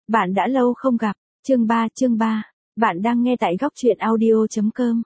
Bạn đã lâu không gặp. Chương 3. Bạn đang nghe tại góc truyện audio.com.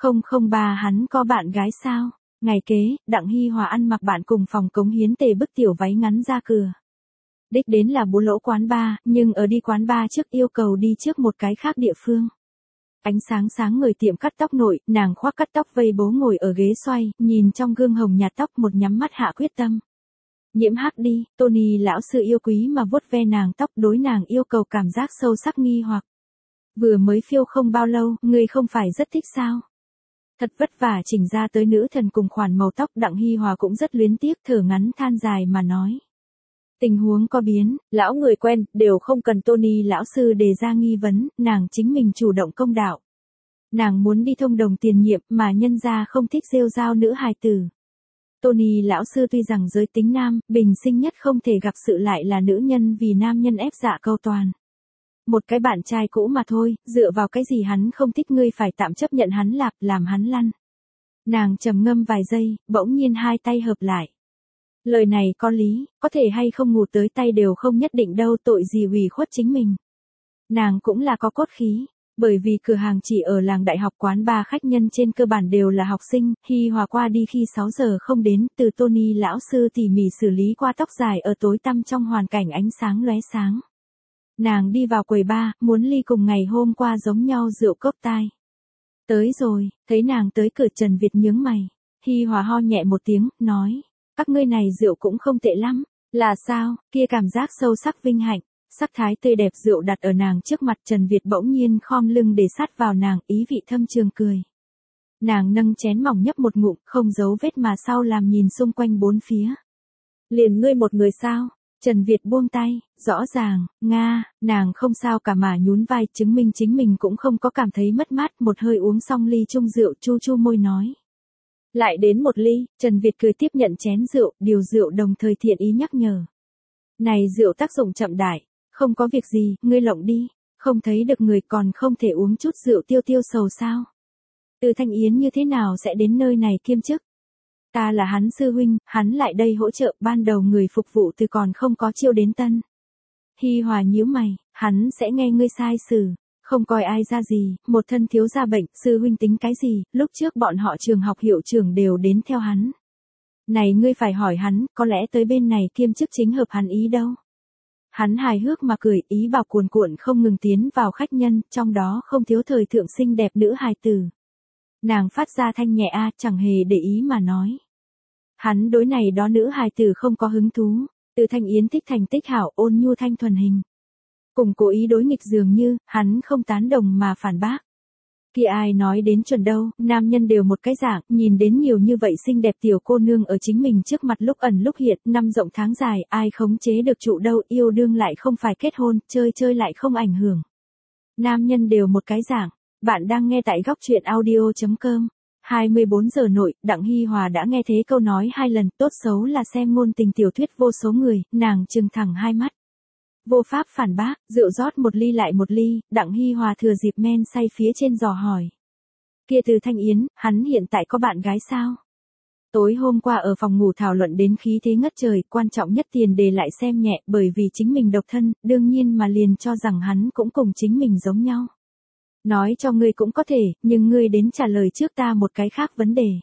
003 hắn có bạn gái sao? Ngày kế, Đặng Hi Hòa ăn mặc bạn cùng phòng cống hiến tề bức tiểu váy ngắn ra cửa. Đích đến là Bố Lỗ quán bar, nhưng ở đi quán bar trước yêu cầu đi trước một cái khác địa phương. Ánh sáng sáng người tiệm cắt tóc nội, nàng khoác cắt tóc vây bố ngồi ở ghế xoay, nhìn trong gương hồng nhạt tóc một nhắm mắt hạ quyết tâm. Nhiễm hắc đi, Tony lão sư yêu quý mà vuốt ve nàng tóc, đối nàng yêu cầu cảm giác sâu sắc nghi hoặc. Vừa mới phiêu không bao lâu, ngươi không phải rất thích sao? Thật vất vả chỉnh ra tới nữ thần cùng khoản màu tóc, Đặng Hi Hòa cũng rất luyến tiếc, thở ngắn than dài mà nói. Tình huống có biến, lão người quen, đều không cần Tony lão sư đề ra nghi vấn, nàng chính mình chủ động công đạo. Nàng muốn đi thông đồng tiền nhiệm mà nhân gia không thích rêu rao nữ hài tử. Tony lão sư tuy rằng giới tính nam, bình sinh nhất không thể gặp sự lại là nữ nhân vì nam nhân ép dạ câu toàn. Một cái bạn trai cũ mà thôi, dựa vào cái gì hắn không thích ngươi phải tạm chấp nhận hắn lạp, làm hắn lăn. Nàng trầm ngâm vài giây, bỗng nhiên hai tay hợp lại. Lời này có lý, có thể hay không ngủ tới tay đều không nhất định đâu, tội gì ủy khuất chính mình. Nàng cũng là có cốt khí, bởi vì cửa hàng chỉ ở làng đại học, quán bar khách nhân trên cơ bản đều là học sinh, Hi Hòa qua đi khi 6 giờ không đến, từ Tony lão sư tỉ mỉ xử lý qua tóc dài ở tối tăm trong hoàn cảnh ánh sáng lóe sáng. Nàng đi vào quầy bar, muốn ly cùng ngày hôm qua giống nhau rượu cốc tai. Tới rồi, thấy nàng tới cửa Trần Việt nhướng mày. Hi Hòa ho nhẹ một tiếng, nói, các ngươi này rượu cũng không tệ lắm. Là sao? Kia cảm giác sâu sắc vinh hạnh, sắc thái tươi đẹp rượu đặt ở nàng trước mặt, Trần Việt bỗng nhiên khom lưng để sát vào nàng, ý vị thâm trường cười. Nàng nâng chén mỏng nhấp một ngụm, không giấu vết mà sau làm nhìn xung quanh bốn phía. Liền ngươi một người sao? Trần Việt buông tay, rõ ràng, Nga, nàng không sao cả mà nhún vai, chứng minh chính mình cũng không có cảm thấy mất mát, một hơi uống xong ly chung rượu, chu chu môi nói. Lại đến một ly, Trần Việt cười tiếp nhận chén rượu, điều rượu đồng thời thiện ý nhắc nhở. Này rượu tác dụng chậm đại, không có việc gì, ngươi lộng đi, không thấy được người còn không thể uống chút rượu tiêu tiêu sầu sao. Từ Thanh Yến như thế nào sẽ đến nơi này kiêm chức? Ta là hắn sư huynh, hắn lại đây hỗ trợ, ban đầu người phục vụ từ còn không có chiêu đến tân. Hi Hòa nhíu mày, hắn sẽ nghe ngươi sai xử, không coi ai ra gì, một thân thiếu gia bệnh, sư huynh tính cái gì, lúc trước bọn họ trường học hiệu trưởng đều đến theo hắn. Này ngươi phải hỏi hắn, có lẽ tới bên này kiêm chức chính hợp hắn ý đâu. Hắn hài hước mà cười, ý bảo cuồn cuộn không ngừng tiến vào khách nhân, trong đó không thiếu thời thượng xinh đẹp nữ hài tử. Nàng phát ra thanh nhẹ chẳng hề để ý mà nói. Hắn đối này đó nữ hài tử không có hứng thú, Từ Thanh Yến thích thành tích hảo, ôn nhu thanh thuần hình. Cùng cố ý đối nghịch dường như, hắn không tán đồng mà phản bác. Kia ai nói đến chuẩn đâu, nam nhân đều một cái dạng, nhìn đến nhiều như vậy xinh đẹp tiểu cô nương ở chính mình trước mặt lúc ẩn lúc hiện, năm rộng tháng dài, ai khống chế được trụ đâu, yêu đương lại không phải kết hôn, chơi chơi lại không ảnh hưởng. Nam nhân đều một cái dạng. Bạn đang nghe tại góc truyện audio.com. 24 giờ nội, Đặng Hi Hòa đã nghe thế câu nói 2 lần, tốt xấu là xem ngôn tình tiểu thuyết vô số người, nàng trừng thẳng hai mắt. Vô pháp phản bác, rượu rót một ly lại một ly, Đặng Hi Hòa thừa dịp men say phía trên dò hỏi. Kia Từ Thanh Yến, hắn hiện tại có bạn gái sao? Tối hôm qua ở phòng ngủ thảo luận đến khí thế ngất trời, quan trọng nhất tiền đề lại xem nhẹ, bởi vì chính mình độc thân, đương nhiên mà liền cho rằng hắn cũng cùng chính mình giống nhau. Nói cho ngươi cũng có thể, nhưng ngươi đến trả lời trước ta một cái khác vấn đề.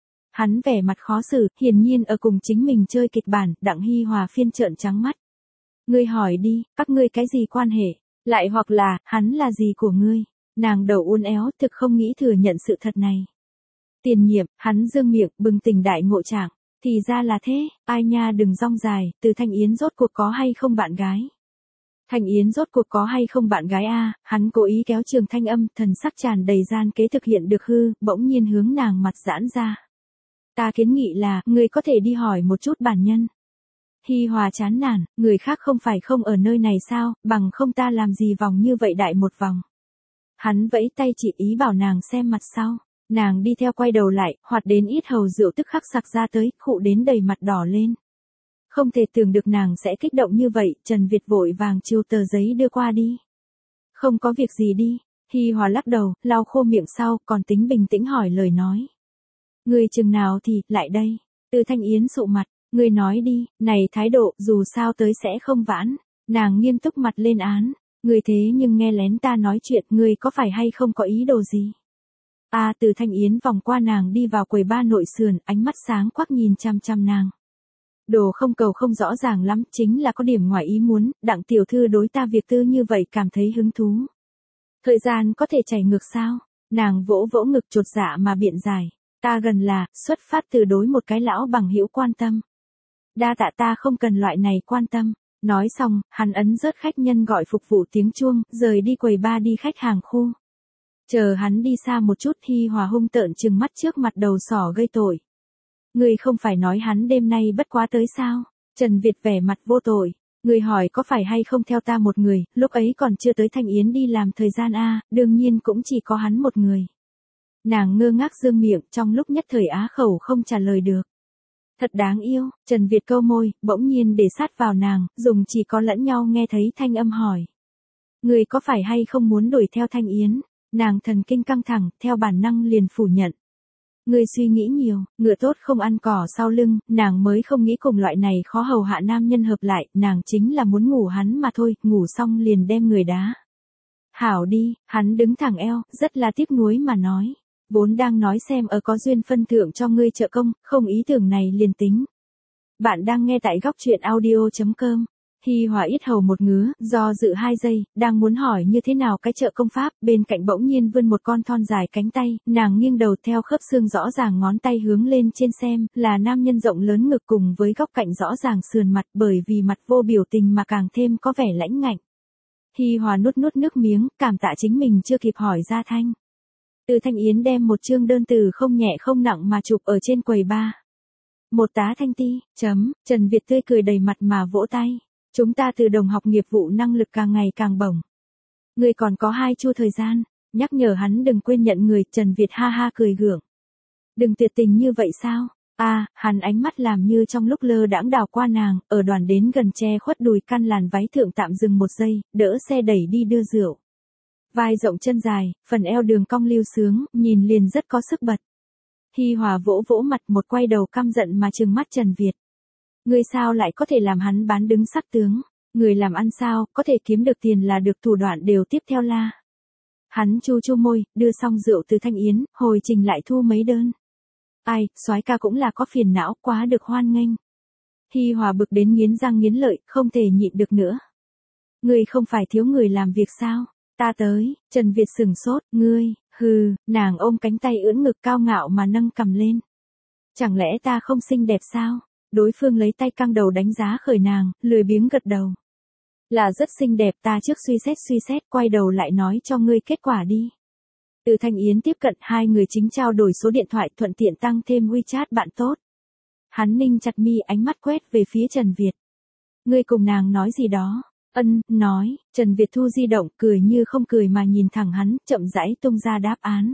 Hắn vẻ mặt khó xử, hiển nhiên ở cùng chính mình chơi kịch bản, Đặng Hi Hòa phiên trợn trắng mắt. Ngươi hỏi đi, các ngươi cái gì quan hệ, lại hoặc là, hắn là gì của ngươi? Nàng đầu uốn éo, thực không nghĩ thừa nhận sự thật này. Tiền nhiệm, hắn dương miệng, bừng tỉnh đại ngộ trạng, thì ra là thế, ai nha đừng rong dài, Từ Thanh Yến rốt cuộc có hay không bạn gái? Thanh Yến rốt cuộc có hay không bạn gái hắn cố ý kéo trường thanh âm, thần sắc tràn đầy gian kế thực hiện được hư, bỗng nhiên hướng nàng mặt giãn ra. Ta kiến nghị là, ngươi có thể đi hỏi một chút bản nhân. Hi Hòa chán nản, người khác không phải không ở nơi này sao, bằng không ta làm gì vòng như vậy đại một vòng. Hắn vẫy tay chỉ ý bảo nàng xem mặt sau, nàng đi theo quay đầu lại, hoạt đến ít hầu rượu tức khắc sặc ra tới, khụ đến đầy mặt đỏ lên. Không thể tưởng được nàng sẽ kích động như vậy, Trần Việt vội vàng chiêu tờ giấy đưa qua đi. Không có việc gì đi, Hi Hòa lắc đầu, lau khô miệng sau, còn tính bình tĩnh hỏi lời nói. Người chừng nào thì, lại đây. Từ Thanh Yến sụ mặt, người nói đi, này thái độ, dù sao tới sẽ không vãn. Nàng nghiêm túc mặt lên án. Ngươi thế nhưng nghe lén ta nói chuyện, ngươi có phải hay không có ý đồ gì? Từ Thanh Yến vòng qua nàng đi vào quầy ba nội sườn, ánh mắt sáng quắc nhìn chăm chăm nàng. Đồ không cầu không rõ ràng lắm, chính là có điểm ngoài ý muốn, Đặng tiểu thư đối ta việc tư như vậy cảm thấy hứng thú. Thời gian có thể chảy ngược sao? Nàng vỗ vỗ ngực chột dạ mà biện giải. Ta gần là, xuất phát từ đối một cái lão bằng hữu quan tâm. Đa tạ, ta không cần loại này quan tâm. Nói xong, hắn ấn rớt khách nhân gọi phục vụ tiếng chuông, rời đi quầy ba đi khách hàng khu. Chờ hắn đi xa một chút, Hi Hòa hung tợn trừng mắt trước mặt đầu sỏ gây tội. Ngươi không phải nói hắn đêm nay bất quá tới sao? Trần Việt vẻ mặt vô tội. Ngươi hỏi có phải hay không theo ta một người, lúc ấy còn chưa tới Thanh Yến đi làm thời gian đương nhiên cũng chỉ có hắn một người. Nàng ngơ ngác dương miệng, trong lúc nhất thời á khẩu không trả lời được. Thật đáng yêu, Trần Việt câu môi, bỗng nhiên để sát vào nàng, dùng chỉ có lẫn nhau nghe thấy thanh âm hỏi. Ngươi có phải hay không muốn đuổi theo Thanh Yến? Nàng thần kinh căng thẳng, theo bản năng liền phủ nhận. Ngươi suy nghĩ nhiều, ngựa tốt không ăn cỏ sau lưng, nàng mới không nghĩ cùng loại này khó hầu hạ nam nhân hợp lại, nàng chính là muốn ngủ hắn mà thôi, ngủ xong liền đem người đá. Hảo đi, hắn đứng thẳng eo, rất là tiếc nuối mà nói. Vốn đang nói xem ở có duyên phân thưởng cho ngươi trợ công, không ý tưởng này liền tính. Bạn đang nghe tại góc truyện audio.com. Hi Hòa yết hầu một ngứa, do dự 2 giây, đang muốn hỏi như thế nào cái trợ công pháp, bên cạnh bỗng nhiên vươn một con thon dài cánh tay, nàng nghiêng đầu theo khớp xương rõ ràng ngón tay hướng lên trên xem, là nam nhân rộng lớn ngực cùng với góc cạnh rõ ràng sườn mặt, bởi vì mặt vô biểu tình mà càng thêm có vẻ lãnh ngạnh. Hi Hòa nuốt nước miếng, cảm tạ chính mình chưa kịp hỏi ra thanh. Từ Thanh Yến đem một chương đơn từ không nhẹ không nặng mà chụp ở trên quầy ba. Một tá thanh ti, Trần Việt tươi cười đầy mặt mà vỗ tay. Chúng ta từ đồng học nghiệp vụ năng lực càng ngày càng bổng. Ngươi còn có 2 chu thời gian, nhắc nhở hắn đừng quên nhận người, Trần Việt ha ha cười gượng. Đừng tuyệt tình như vậy sao? Hắn ánh mắt làm như trong lúc lơ đãng đảo qua nàng, ở đoàn đến gần che khuất đùi căn làn váy thượng tạm dừng 1 giây, đỡ xe đẩy đi đưa rượu. Vai rộng chân dài, phần eo đường cong lưu sướng, nhìn liền rất có sức bật. Hi Hòa vỗ vỗ mặt, một quay đầu căm giận mà trừng mắt Trần Việt. Ngươi sao lại có thể làm hắn bán đứng sắc tướng? Người làm ăn sao, có thể kiếm được tiền là được, thủ đoạn đều tiếp theo la. Hắn chu chu môi, đưa xong rượu từ Thanh Yến, hồi trình lại thu mấy đơn. Ai, soái ca cũng là có phiền não, quá được hoan nghênh. Hi Hòa bực đến nghiến răng nghiến lợi, không thể nhịn được nữa. Ngươi không phải thiếu người làm việc sao? Ta tới, Trần Việt sừng sốt, ngươi, nàng ôm cánh tay ưỡn ngực cao ngạo mà nâng cằm lên. Chẳng lẽ ta không xinh đẹp sao? Đối phương lấy tay căng đầu đánh giá khởi nàng, lười biếng gật đầu. Là rất xinh đẹp, ta trước suy xét, quay đầu lại nói cho ngươi kết quả đi. Từ Thanh Yến tiếp cận, 2 người chính trao đổi số điện thoại, thuận tiện tăng thêm WeChat bạn tốt. Hắn ninh chặt mi, ánh mắt quét về phía Trần Việt. Ngươi cùng nàng nói gì đó? Nói, Trần Việt thu di động, cười như không cười mà nhìn thẳng hắn, chậm rãi tung ra đáp án.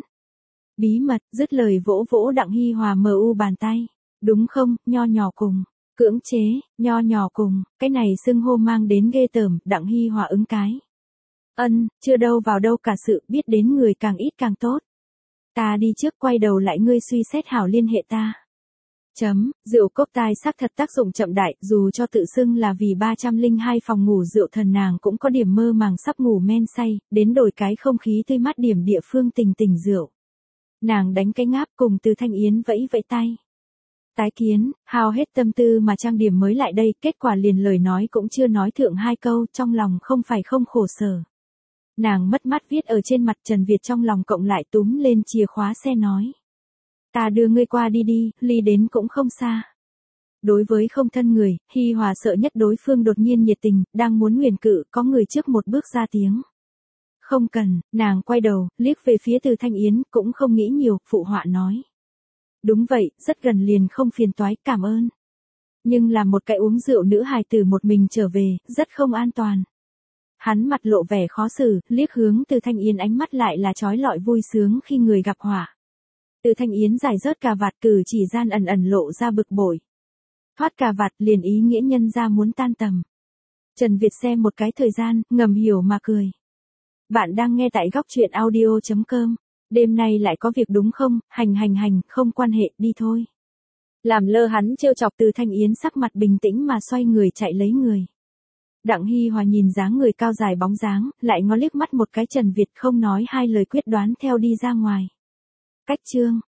Bí mật, dứt lời vỗ vỗ Đặng Hi Hòa mu bàn tay. Đúng không, nho nhỏ cùng. Cưỡng chế, nho nhỏ cùng, cái này xưng hô mang đến ghê tởm, Đặng Hi Hòa ứng cái. Chưa đâu vào đâu cả sự, biết đến người càng ít càng tốt. Ta đi trước, quay đầu lại ngươi suy xét hảo liên hệ ta. Rượu cốc tai xác thật tác dụng chậm đại, dù cho tự xưng là vì 302 phòng ngủ rượu thần nàng cũng có điểm mơ màng sắp ngủ men say, đến đổi cái không khí tươi mát điểm địa phương tình rượu. Nàng đánh cái ngáp cùng Từ Thanh Yến vẫy vẫy tay. Tái kiến, hao hết tâm tư mà trang điểm mới lại đây, kết quả liền lời nói cũng chưa nói thượng 2 câu, trong lòng không phải không khổ sở. Nàng mất mát viết ở trên mặt, Trần Việt trong lòng cộng lại túm lên chìa khóa xe nói. Ta đưa ngươi qua đi, ly đến cũng không xa. Đối với không thân người, Hi Hòa sợ nhất đối phương đột nhiên nhiệt tình, đang muốn nguyền cự, có người trước một bước ra tiếng. Không cần, nàng quay đầu, liếc về phía Từ Thanh Yến, cũng không nghĩ nhiều, phụ họa nói. Đúng vậy, rất gần liền không phiền toái, cảm ơn. Nhưng là một cái uống rượu nữ hài tử một mình trở về, rất không an toàn. Hắn mặt lộ vẻ khó xử, liếc hướng Từ Thanh Yến, ánh mắt lại là trói lọi vui sướng khi người gặp họa. Từ Thanh Yến giải rớt cà vạt, cử chỉ gian ẩn lộ ra bực bội. Thoát cà vạt liền ý nghĩa nhân ra muốn tan tầm. Trần Việt xem một cái thời gian, ngầm hiểu mà cười. Bạn đang nghe tại góc truyện audio.com. Đêm nay lại có việc đúng không? Hành, không quan hệ, đi thôi. Làm lơ hắn trêu chọc, Từ Thanh Yến sắc mặt bình tĩnh mà xoay người chạy lấy người. Đặng Hi Hòa nhìn dáng người cao dài bóng dáng, lại ngó liếc mắt một cái Trần Việt không nói hai lời quyết đoán theo đi ra ngoài. Cách chương